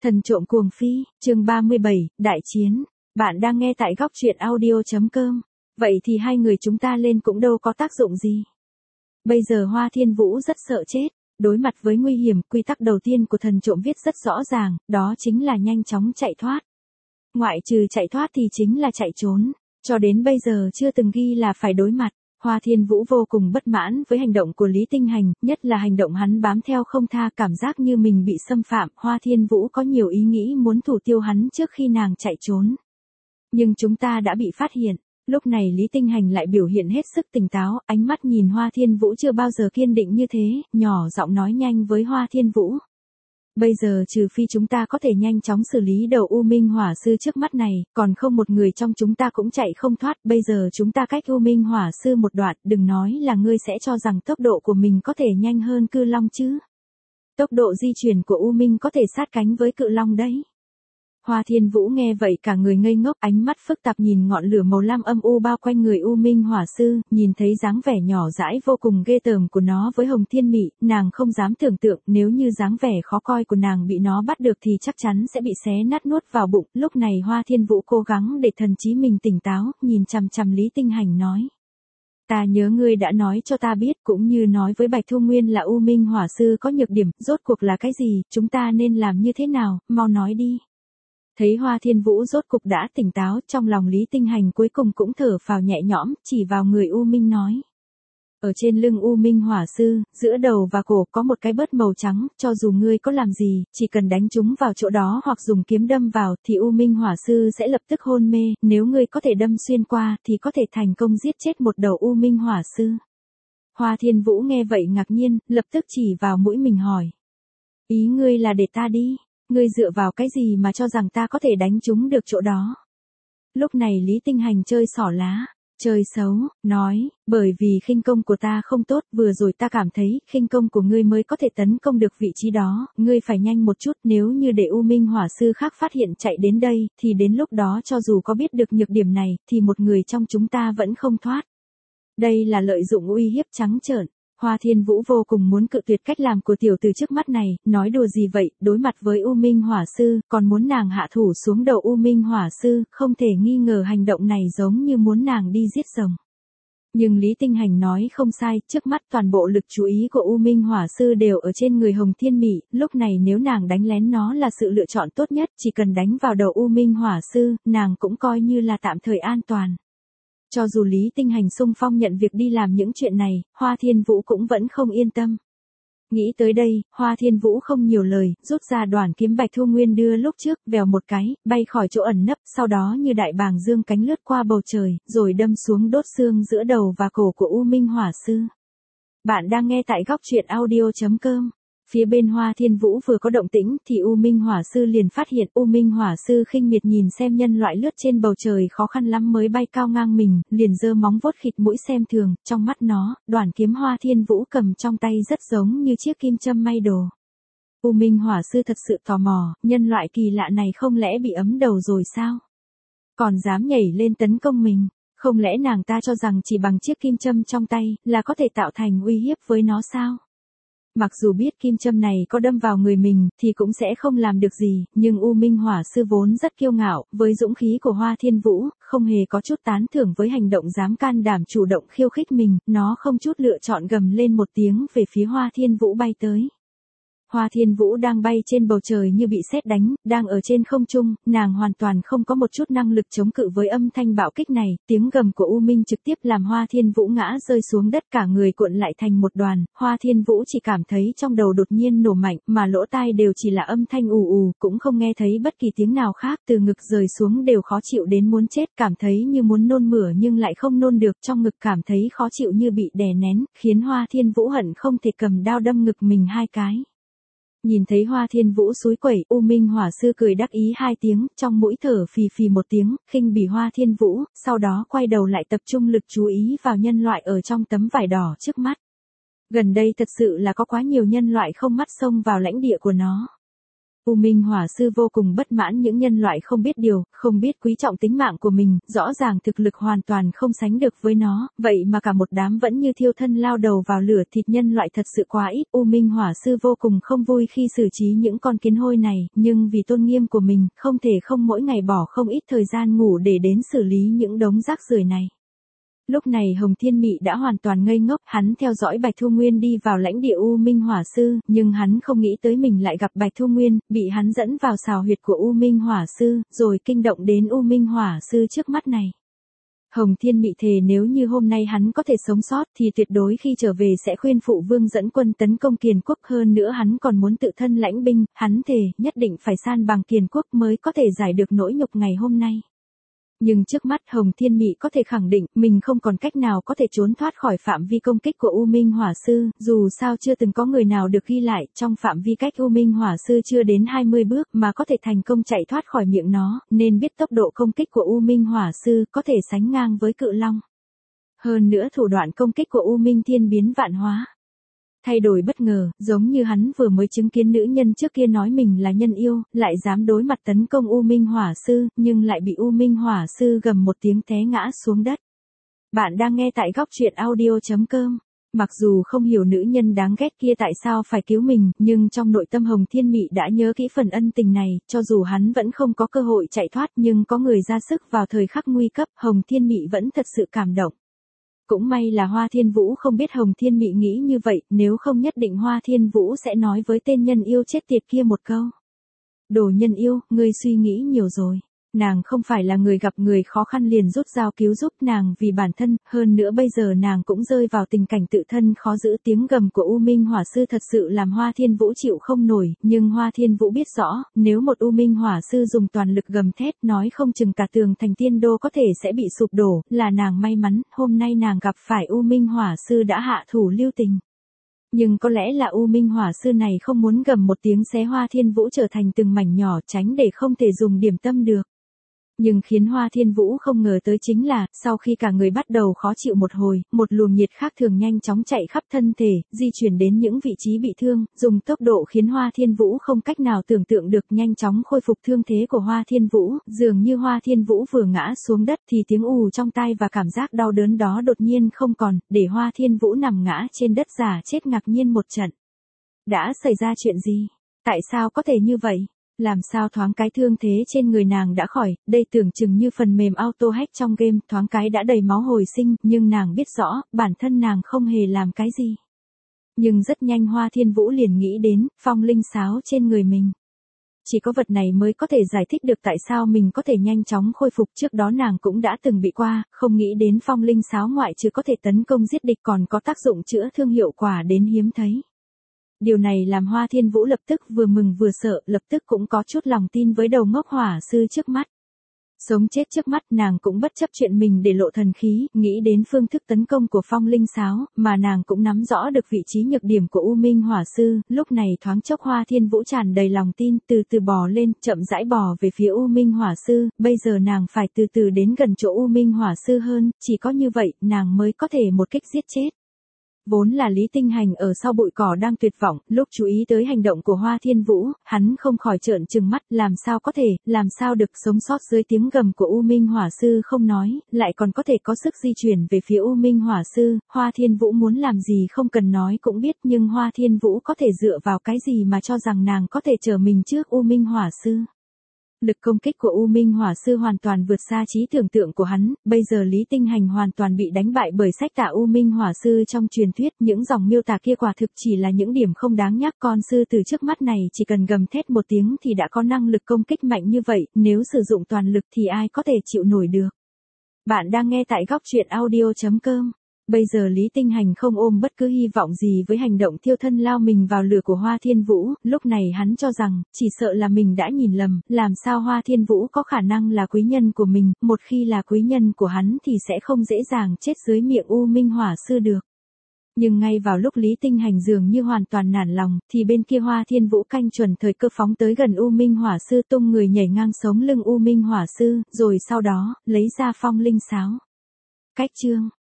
Thần trộm cuồng phi, chương 37, đại chiến. Bạn đang nghe tại góc truyện audio.com. Vậy thì hai người chúng ta lên cũng đâu có tác dụng gì. Bây giờ Hoa Thiên Vũ rất sợ chết. Đối mặt với nguy hiểm, quy tắc đầu tiên của thần trộm viết rất rõ ràng, đó chính là nhanh chóng chạy thoát. Ngoại trừ chạy thoát thì chính là chạy trốn. Cho đến bây giờ chưa từng ghi là phải đối mặt. Hoa Thiên Vũ vô cùng bất mãn với hành động của Lý Tinh Hành, nhất là hành động hắn bám theo không tha, cảm giác như mình bị xâm phạm. Hoa Thiên Vũ có nhiều ý nghĩ muốn thủ tiêu hắn trước khi nàng chạy trốn. Nhưng chúng ta đã bị phát hiện. Lúc này Lý Tinh Hành lại biểu hiện hết sức tỉnh táo, ánh mắt nhìn Hoa Thiên Vũ chưa bao giờ kiên định như thế, nhỏ giọng nói nhanh với Hoa Thiên Vũ. Bây giờ trừ phi chúng ta có thể nhanh chóng xử lý đầu U Minh Hỏa Sư trước mắt này, còn không một người trong chúng ta cũng chạy không thoát. Bây giờ chúng ta cách U Minh Hỏa Sư một đoạn, đừng nói là ngươi sẽ cho rằng tốc độ của mình có thể nhanh hơn Cự Long chứ. Tốc độ di chuyển của U Minh có thể sát cánh với Cự Long đấy. Hoa Thiên Vũ nghe vậy cả người ngây ngốc, ánh mắt phức tạp nhìn ngọn lửa màu lam âm u bao quanh người U Minh Hỏa Sư, nhìn thấy dáng vẻ nhỏ dãi vô cùng ghê tởm của nó với Hồng Thiên Mị, nàng không dám tưởng tượng nếu như dáng vẻ khó coi của nàng bị nó bắt được thì chắc chắn sẽ bị xé nát nuốt vào bụng. Lúc này Hoa Thiên Vũ cố gắng để thần trí mình tỉnh táo, nhìn chằm chằm Lý Tinh Hành nói. Ta nhớ ngươi đã nói cho ta biết, cũng như nói với Bạch Thu Nguyên là U Minh Hỏa Sư có nhược điểm, rốt cuộc là cái gì, chúng ta nên làm như thế nào, mau nói đi. Thấy Hoa Thiên Vũ rốt cục đã tỉnh táo, trong lòng Lý Tinh Hành cuối cùng cũng thở phào nhẹ nhõm, chỉ vào người U Minh nói. Ở trên lưng U Minh Hỏa Sư, giữa đầu và cổ có một cái bớt màu trắng, cho dù ngươi có làm gì, chỉ cần đánh chúng vào chỗ đó hoặc dùng kiếm đâm vào thì U Minh Hỏa Sư sẽ lập tức hôn mê, nếu ngươi có thể đâm xuyên qua thì có thể thành công giết chết một đầu U Minh Hỏa Sư. Hoa Thiên Vũ nghe vậy ngạc nhiên, lập tức chỉ vào mũi mình hỏi. Ý ngươi là để ta đi. Ngươi dựa vào cái gì mà cho rằng ta có thể đánh chúng được chỗ đó? Lúc này Lý Tinh Hành chơi xỏ lá, chơi xấu, nói, bởi vì khinh công của ta không tốt, vừa rồi ta cảm thấy khinh công của ngươi mới có thể tấn công được vị trí đó, ngươi phải nhanh một chút, nếu như để U Minh Hỏa Sư khác phát hiện chạy đến đây, thì đến lúc đó cho dù có biết được nhược điểm này, thì một người trong chúng ta vẫn không thoát. Đây là lợi dụng uy hiếp trắng trợn. Hoa Thiên Vũ vô cùng muốn cự tuyệt cách làm của tiểu tử trước mắt này, nói đùa gì vậy, đối mặt với U Minh Hỏa Sư, còn muốn nàng hạ thủ xuống đầu U Minh Hỏa Sư, không thể nghi ngờ hành động này giống như muốn nàng đi giết rồng. Nhưng Lý Tinh Hành nói không sai, trước mắt toàn bộ lực chú ý của U Minh Hỏa Sư đều ở trên người Hồng Thiên Mị, lúc này nếu nàng đánh lén nó là sự lựa chọn tốt nhất, chỉ cần đánh vào đầu U Minh Hỏa Sư, nàng cũng coi như là tạm thời an toàn. Cho dù Lý Tinh Hành xung phong nhận việc đi làm những chuyện này, Hoa Thiên Vũ cũng vẫn không yên tâm. Nghĩ tới đây, Hoa Thiên Vũ không nhiều lời, rút ra đoản kiếm Bạch Thu Nguyên đưa lúc trước, vèo một cái, bay khỏi chỗ ẩn nấp, sau đó như đại bàng dương cánh lướt qua bầu trời, rồi đâm xuống đốt xương giữa đầu và cổ của U Minh Hỏa Sư. Bạn đang nghe tại góc truyện audio.com. Phía bên Hoa Thiên Vũ vừa có động tĩnh thì U Minh Hỏa Sư liền phát hiện. U Minh Hỏa Sư khinh miệt nhìn xem nhân loại lướt trên bầu trời khó khăn lắm mới bay cao ngang mình, liền giơ móng vuốt khịt mũi xem thường, trong mắt nó, đoản kiếm Hoa Thiên Vũ cầm trong tay rất giống như chiếc kim châm may đồ. U Minh Hỏa Sư thật sự tò mò, nhân loại kỳ lạ này không lẽ bị ấm đầu rồi sao? Còn dám nhảy lên tấn công mình, không lẽ nàng ta cho rằng chỉ bằng chiếc kim châm trong tay là có thể tạo thành uy hiếp với nó sao? Mặc dù biết kim châm này có đâm vào người mình thì cũng sẽ không làm được gì, nhưng U Minh Hỏa Sư vốn rất kiêu ngạo, với dũng khí của Hoa Thiên Vũ, không hề có chút tán thưởng với hành động dám can đảm chủ động khiêu khích mình, nó không chút lựa chọn gầm lên một tiếng về phía Hoa Thiên Vũ bay tới. Hoa Thiên Vũ đang bay trên bầu trời như bị sét đánh, đang ở trên không trung, nàng hoàn toàn không có một chút năng lực chống cự với âm thanh bạo kích này, tiếng gầm của U Minh trực tiếp làm Hoa Thiên Vũ ngã rơi xuống đất cả người cuộn lại thành một đoàn, Hoa Thiên Vũ chỉ cảm thấy trong đầu đột nhiên nổ mạnh, mà lỗ tai đều chỉ là âm thanh ù ù, cũng không nghe thấy bất kỳ tiếng nào khác, từ ngực rời xuống đều khó chịu đến muốn chết, cảm thấy như muốn nôn mửa nhưng lại không nôn được, trong ngực cảm thấy khó chịu như bị đè nén, khiến Hoa Thiên Vũ hận không thể cầm đao đâm ngực mình hai cái. Nhìn thấy Hoa Thiên Vũ xúi quẩy, U Minh Hỏa Sư cười đắc ý hai tiếng, trong mũi thở phì phì một tiếng, khinh bỉ Hoa Thiên Vũ, sau đó quay đầu lại tập trung lực chú ý vào nhân loại ở trong tấm vải đỏ trước mắt. Gần đây thật sự là có quá nhiều nhân loại không mắt xông vào lãnh địa của nó. U Minh Hỏa Sư vô cùng bất mãn những nhân loại không biết điều, không biết quý trọng tính mạng của mình, rõ ràng thực lực hoàn toàn không sánh được với nó, vậy mà cả một đám vẫn như thiêu thân lao đầu vào lửa, thịt nhân loại thật sự quá ít. U Minh Hỏa Sư vô cùng không vui khi xử trí những con kiến hôi này, nhưng vì tôn nghiêm của mình, không thể không mỗi ngày bỏ không ít thời gian ngủ để đến xử lý những đống rác rưởi này. Lúc này Hồng Thiên Mị đã hoàn toàn ngây ngốc, hắn theo dõi Bạch Thu Nguyên đi vào lãnh địa U Minh Hỏa Sư, nhưng hắn không nghĩ tới mình lại gặp Bạch Thu Nguyên, bị hắn dẫn vào xào huyệt của U Minh Hỏa Sư, rồi kinh động đến U Minh Hỏa Sư trước mắt này. Hồng Thiên Mị thề nếu như hôm nay hắn có thể sống sót thì tuyệt đối khi trở về sẽ khuyên phụ vương dẫn quân tấn công Kiền Quốc, hơn nữa hắn còn muốn tự thân lãnh binh, hắn thề nhất định phải san bằng Kiền Quốc mới có thể giải được nỗi nhục ngày hôm nay. Nhưng trước mắt Hồng Thiên Mị có thể khẳng định mình không còn cách nào có thể trốn thoát khỏi phạm vi công kích của U Minh Hỏa Sư, dù sao chưa từng có người nào được ghi lại trong phạm vi cách U Minh Hỏa Sư chưa đến 20 bước mà có thể thành công chạy thoát khỏi miệng nó, nên biết tốc độ công kích của U Minh Hỏa Sư có thể sánh ngang với Cự Long. Hơn nữa thủ đoạn công kích của U Minh Thiên biến vạn hóa. Thay đổi bất ngờ, giống như hắn vừa mới chứng kiến nữ nhân trước kia nói mình là nhân yêu, lại dám đối mặt tấn công U Minh Hỏa Sư, nhưng lại bị U Minh Hỏa Sư gầm một tiếng té ngã xuống đất. Bạn đang nghe tại góc truyện audio.com. Mặc dù không hiểu nữ nhân đáng ghét kia tại sao phải cứu mình, nhưng trong nội tâm Hồng Thiên Mị đã nhớ kỹ phần ân tình này, cho dù hắn vẫn không có cơ hội chạy thoát nhưng có người ra sức vào thời khắc nguy cấp, Hồng Thiên Mị vẫn thật sự cảm động. Cũng may là Hoa Thiên Vũ không biết Hồng Thiên Mị nghĩ như vậy, nếu không nhất định Hoa Thiên Vũ sẽ nói với tên nhân yêu chết tiệt kia một câu. Đồ nhân yêu, ngươi suy nghĩ nhiều rồi. Nàng không phải là người gặp người khó khăn liền rút dao cứu giúp nàng vì bản thân, hơn nữa bây giờ nàng cũng rơi vào tình cảnh tự thân khó giữ. Tiếng gầm của U Minh Hỏa Sư thật sự làm Hoa Thiên Vũ chịu không nổi, nhưng Hoa Thiên Vũ biết rõ, nếu một U Minh Hỏa Sư dùng toàn lực gầm thét nói không chừng cả tường thành Tiên Đô có thể sẽ bị sụp đổ, là nàng may mắn, hôm nay nàng gặp phải U Minh Hỏa Sư đã hạ thủ lưu tình. Nhưng có lẽ là U Minh Hỏa Sư này không muốn gầm một tiếng xé Hoa Thiên Vũ trở thành từng mảnh nhỏ tránh để không thể dùng điểm tâm được. Nhưng khiến Hoa Thiên Vũ không ngờ tới chính là, sau khi cả người bắt đầu khó chịu một hồi, một luồng nhiệt khác thường nhanh chóng chạy khắp thân thể, di chuyển đến những vị trí bị thương, dùng tốc độ khiến Hoa Thiên Vũ không cách nào tưởng tượng được nhanh chóng khôi phục thương thế của Hoa Thiên Vũ, dường như Hoa Thiên Vũ vừa ngã xuống đất thì tiếng ù trong tai và cảm giác đau đớn đó đột nhiên không còn, để Hoa Thiên Vũ nằm ngã trên đất giả chết ngạc nhiên một trận. Đã xảy ra chuyện gì? Tại sao có thể như vậy? Làm sao thoáng cái thương thế trên người nàng đã khỏi, đây tưởng chừng như phần mềm auto hack trong game, thoáng cái đã đầy máu hồi sinh, nhưng nàng biết rõ, bản thân nàng không hề làm cái gì. Nhưng rất nhanh Hoa Thiên Vũ liền nghĩ đến, phong linh sáo trên người mình. Chỉ có vật này mới có thể giải thích được tại sao mình có thể nhanh chóng khôi phục, trước đó nàng cũng đã từng bị qua, không nghĩ đến phong linh sáo ngoại trừ có thể tấn công giết địch còn có tác dụng chữa thương hiệu quả đến hiếm thấy. Điều này làm Hoa Thiên Vũ lập tức vừa mừng vừa sợ, lập tức cũng có chút lòng tin với đầu ngốc hỏa sư trước mắt. Sống chết trước mắt nàng cũng bất chấp chuyện mình để lộ thần khí, nghĩ đến phương thức tấn công của phong linh sáo, mà nàng cũng nắm rõ được vị trí nhược điểm của U Minh Hỏa Sư, lúc này thoáng chốc Hoa Thiên Vũ tràn đầy lòng tin, từ từ bò lên, chậm rãi bò về phía U Minh Hỏa Sư, bây giờ nàng phải từ từ đến gần chỗ U Minh Hỏa Sư hơn, chỉ có như vậy, nàng mới có thể một kích giết chết. Vốn là Lý Tinh Hành ở sau bụi cỏ đang tuyệt vọng, lúc chú ý tới hành động của Hoa Thiên Vũ, hắn không khỏi trợn trừng mắt, làm sao được sống sót dưới tiếng gầm của U Minh Hỏa Sư không nói, lại còn có thể có sức di chuyển về phía U Minh Hỏa Sư, Hoa Thiên Vũ muốn làm gì không cần nói cũng biết, nhưng Hoa Thiên Vũ có thể dựa vào cái gì mà cho rằng nàng có thể trở mình trước U Minh Hỏa Sư. Lực công kích của U Minh Hỏa Sư hoàn toàn vượt xa trí tưởng tượng của hắn, bây giờ Lý Tinh Hành hoàn toàn bị đánh bại bởi sách tả U Minh Hỏa Sư trong truyền thuyết, những dòng miêu tả kia quả thực chỉ là những điểm không đáng nhắc, con sư từ trước mắt này chỉ cần gầm thét một tiếng thì đã có năng lực công kích mạnh như vậy, nếu sử dụng toàn lực thì ai có thể chịu nổi được. Bạn đang nghe tại góc truyện audio.com. Bây giờ Lý Tinh Hành không ôm bất cứ hy vọng gì với hành động thiêu thân lao mình vào lửa của Hoa Thiên Vũ, lúc này hắn cho rằng, chỉ sợ là mình đã nhìn lầm, làm sao Hoa Thiên Vũ có khả năng là quý nhân của mình, một khi là quý nhân của hắn thì sẽ không dễ dàng chết dưới miệng U Minh Hỏa Sư được. Nhưng ngay vào lúc Lý Tinh Hành dường như hoàn toàn nản lòng, thì bên kia Hoa Thiên Vũ canh chuẩn thời cơ phóng tới gần U Minh Hỏa Sư, tung người nhảy ngang sống lưng U Minh Hỏa Sư, rồi sau đó, lấy ra phong linh sáo. Cách chương